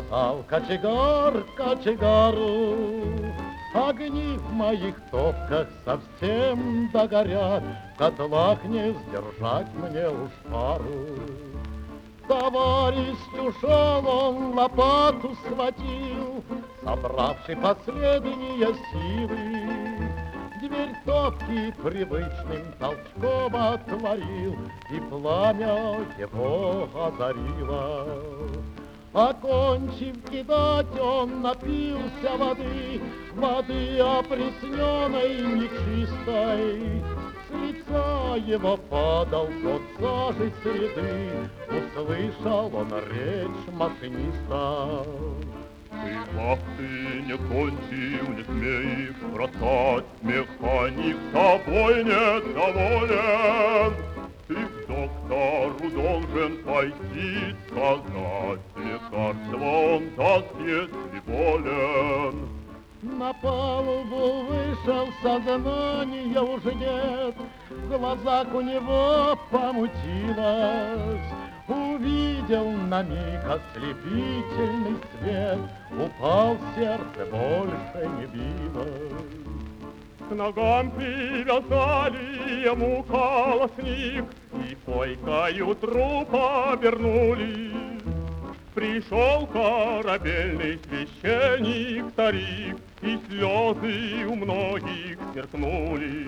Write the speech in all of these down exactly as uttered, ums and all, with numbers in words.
А в кочегар, кочегару огни в моих топках совсем догорят, в котлах не сдержать мне уж пару. Товарищ ушел, он лопату схватил, собравший последние силы. Дверь топки привычным толчком отворил, и пламя его озарило. Окончив кидать, он напился воды, воды опресненной, нечистой. С лица его падал тот сажей среды, услышал он речь машиниста. Ты вахты не кончил, не смеешь бросать, механик тобой недоволен. Ты к доктору должен пойти сказать, лекарство он даст, если болен. На палубу вышел, сознания уже нет, в глазах у него помутилось. Увидел на миг ослепительный свет, упал сердце, больше не билось. К ногам привязали ему колосник и койкою трупа обернули. Пришел корабельный священник старик, и слезы у многих сверкнули.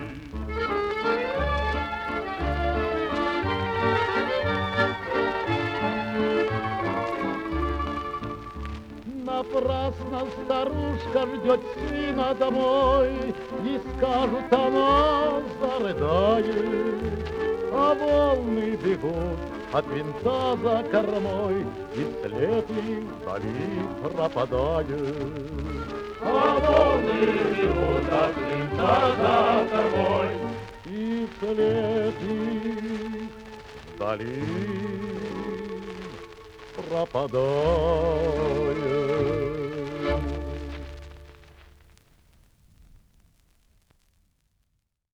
Напрасно старушка ждет сына домой, и скажут, она зарыдает. А волны бегут от винта за кормой, и след их вдали пропадает. А волны бегут от винта за кормой, и след их вдали пропадает.